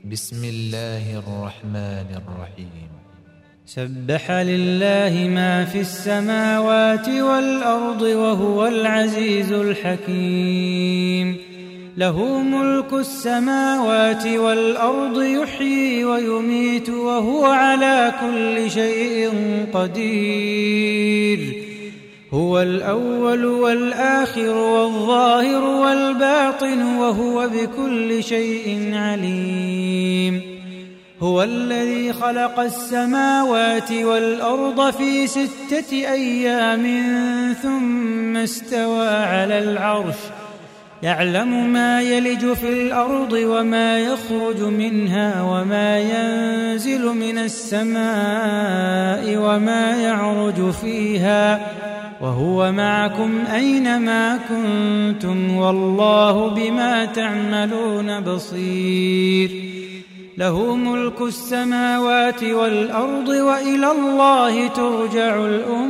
بسم الله الرحمن الرحيم. سبح لله ما في السماوات والأرض وهو العزيز الحكيم. له ملك السماوات والأرض، يحيي ويميت وهو على كل شيء قدير. هو الأول والآخر والظاهر والباطن وهو بكل شيء عليم. هو الذي خلق السماوات والأرض في 6 أيام ثم استوى على العرش، يعلم ما يلج في الأرض وما يخرج منها وما ينزل من السماء وما يعرج فيها، وهو معكم أينما كنتم والله بما تعملون بصير. له ملك السماوات والأرض وإلى الله ترجع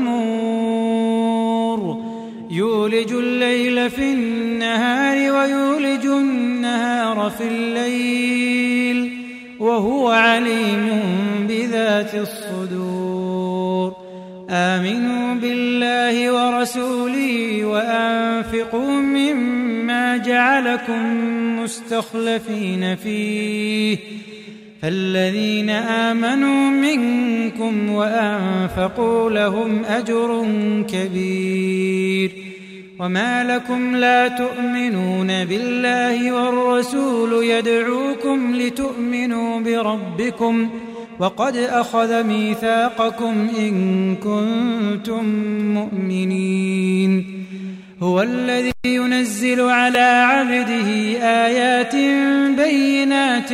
الأمور. يولج الليل في النهار ويولج النهار في الليل وهو عليم بذات الصدور. آمنوا بالله ورسوله وأنفقوا مما جعلكم مستخلفين فيه، فالذين آمنوا منكم وأنفقوا لهم أجر كبير. وما لكم لا تؤمنون بالله والرسول يدعوكم لتؤمنوا بربكم وقد أخذ ميثاقكم إن كنتم مؤمنين. هو الذي ينزل على عبده آيات بينات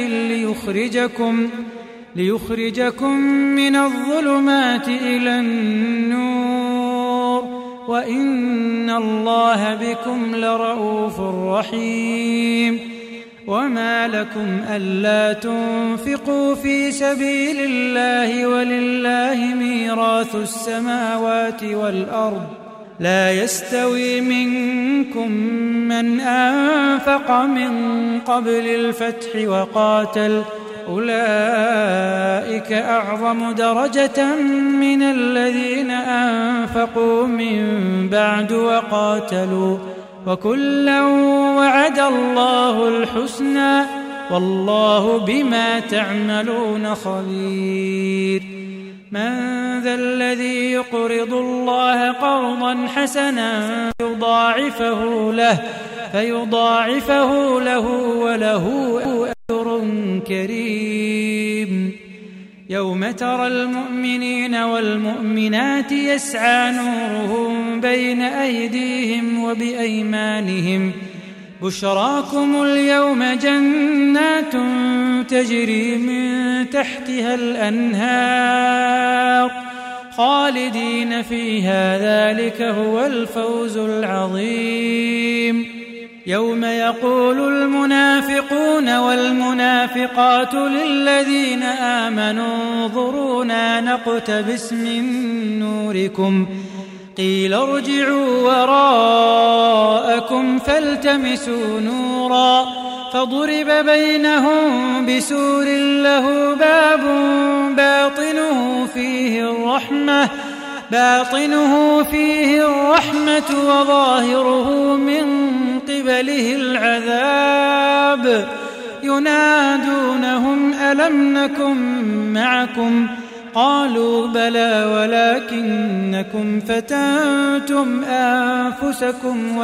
ليخرجكم من الظلمات إلى النور، وإن الله بكم لرؤوف رحيم. وما لكم ألا تنفقوا في سبيل الله ولله ميراث السماوات والأرض، لا يستوي منكم من أنفق من قبل الفتح وقاتل، أولئك أعظم درجة من الذين أنفقوا من بعد وقاتلوا، وكلا وعد الله الحسنى والله بما تعملون خبير. من ذا الذي يقرض الله قرضا حسنا فيضاعفه له وله أجر كريم. يوم ترى المؤمنين والمؤمنات يسعى نورهم بين أيديهم وبأيمانهم، بشراكم اليوم جنات تجري من تحتها الأنهار خالدين فيها، ذلك هو الفوز العظيم. يوم يقول المنافقون والمنافقات للذين آمنوا انظرونا نقتبس من نوركم، قيل ارجعوا وراءكم فالتمسوا نورا، فضرب بينهم بسور له باب باطنه فيه الرحمة وظاهره من قبله العذاب. ينادونهم ألم نكن معكم؟ قالوا بلى ولكنكم فتنتم أنفسكم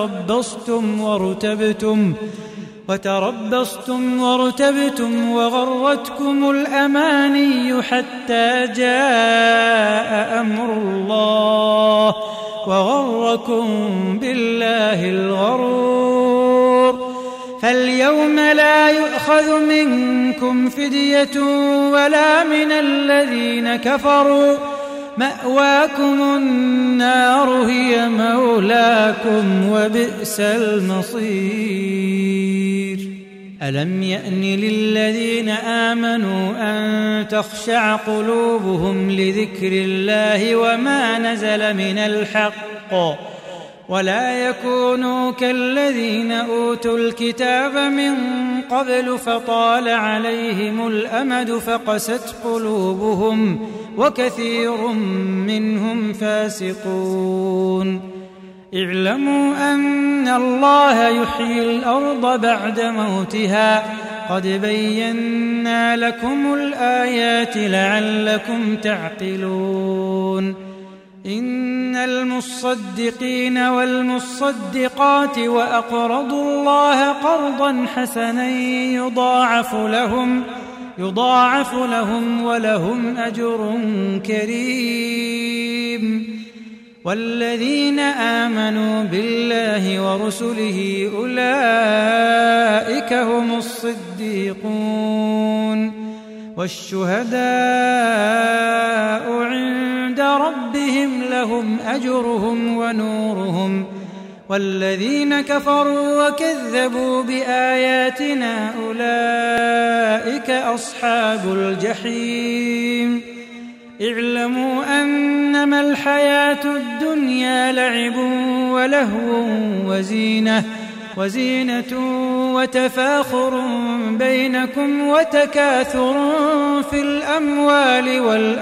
وتربصتم وغرتكم الأماني حتى جاء أمر الله وغركم بالله الغرور. فاليوم لا يؤخذ منكم فدية ولا من الذين كفروا، مأواكم النار هي مولاكم وبئس المصير. ألم يأن للذين آمنوا أن تخشع قلوبهم لذكر الله وما نزل من الحق ولا يكونوا كالذين أوتوا الكتاب من قبل فطال عليهم الأمد فقست قلوبهم وكثير منهم فاسقون اعلموا أن الله يحيي الأرض بعد موتها قد بينا لكم الآيات لعلكم تعقلون إن المصدقين والمصدقات وأقرضوا الله قرضا حسنا يضاعف لهم ولهم أجر كريم والذين آمنوا بالله ورسله أولئك هم الصديقون والشهداء عند ربهم لهم أجرهم ونورهم والذين كفروا وكذبوا بآياتنا أولئك أصحاب الجحيم اعلموا أنما الحياة الدنيا لعب ولهو وزينة وتفاخر بينكم وتكاثر في الأموال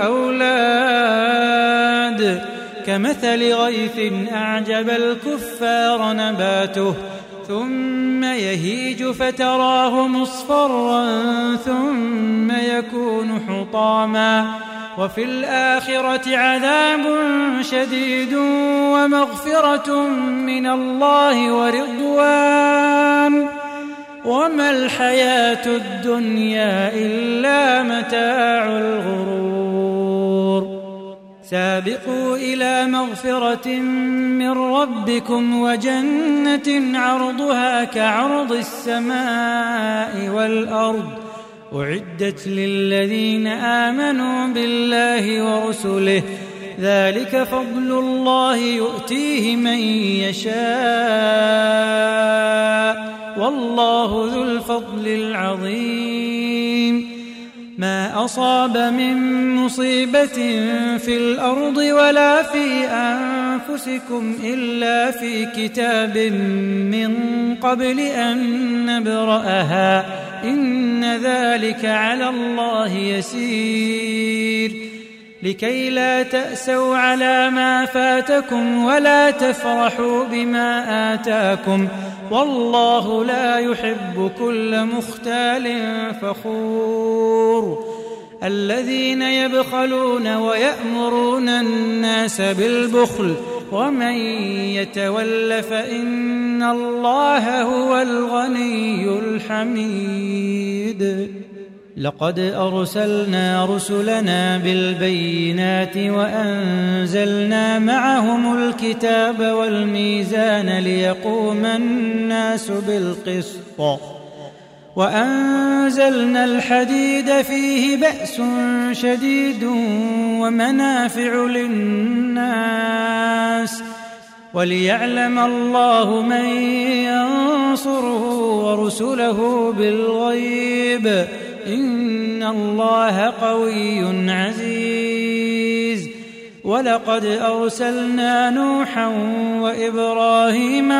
والأولاد كمثل غيث أعجب الكفار نباته ثم يهيج فتراه مصفرا ثم يكون حطاما وفي الآخرة عذاب شديد ومغفرة من الله ورضوان وما الحياة الدنيا إلا متاع الغرور سابقوا إلى مغفرة من ربكم وجنة عرضها كعرض السماء والأرض أعدت للذين آمنوا بالله ورسله ذلك فضل الله يؤتيه من يشاء والله ذو الفضل العظيم ما أصاب من مصيبة في الأرض ولا في أنفسكم إلا في كتاب من قبل أن نبرأها إن ذلك على الله يسير لكي لا تأسوا على ما فاتكم ولا تفرحوا بما آتاكم والله لا يحب كل مختال فخور الذين يبخلون ويأمرون الناس بالبخل ومن يتول فإن الله هو الغني الحميد لقد أرسلنا رسلنا بالبينات وأنزلنا معهم الكتاب والميزان ليقوم الناس بالقسط وأنزلنا الحديد فيه بأس شديد ومنافع للناس وليعلم الله من ينصره ورسله بالغيب إن الله قوي عزيز ولقد أرسلنا نوحا وإبراهيم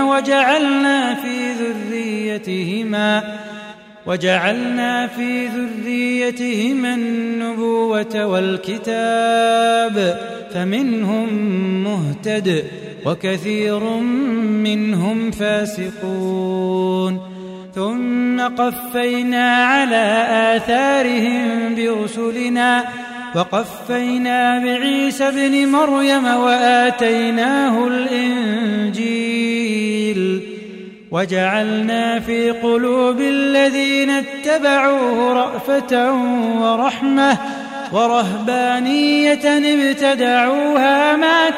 وجعلنا في ذريتهما النبوة والكتاب فمنهم مهتد وكثير منهم فاسقون ثم قفينا على آثارهم برسلنا وقفينا بعيسى ابن مريم وآتيناه الإنجيل وجعلنا في قلوب الذين اتبعوه رأفة ورحمة ورهبانية ابتدعوها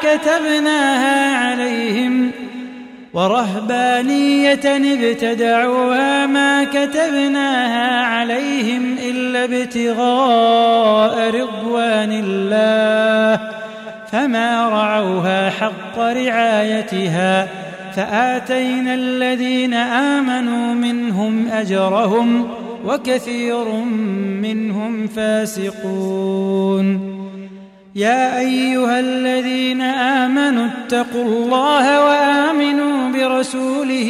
ما كتبناها عليهم إلا ابتغاء رضوان الله فما رعوها حق رعايتها فآتينا الذين آمنوا منهم أجرهم وكثير منهم فاسقون يا أيها الذين آمنوا اتقوا الله وآمنوا برسوله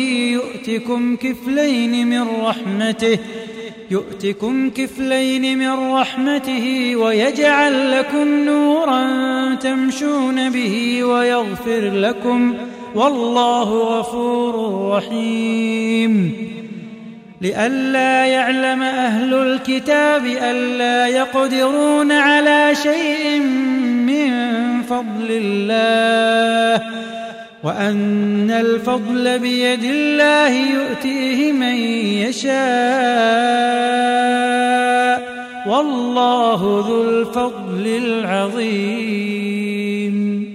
يؤتكم كفلين من رحمته ويجعل لكم نورا تمشون به ويغفر لكم والله غفور رحيم. لئلا يعلم أهل الكتاب ألا يقدرون على شيء من فضل الله وأن الفضل بيد الله يؤتيه من يشاء والله ذو الفضل العظيم.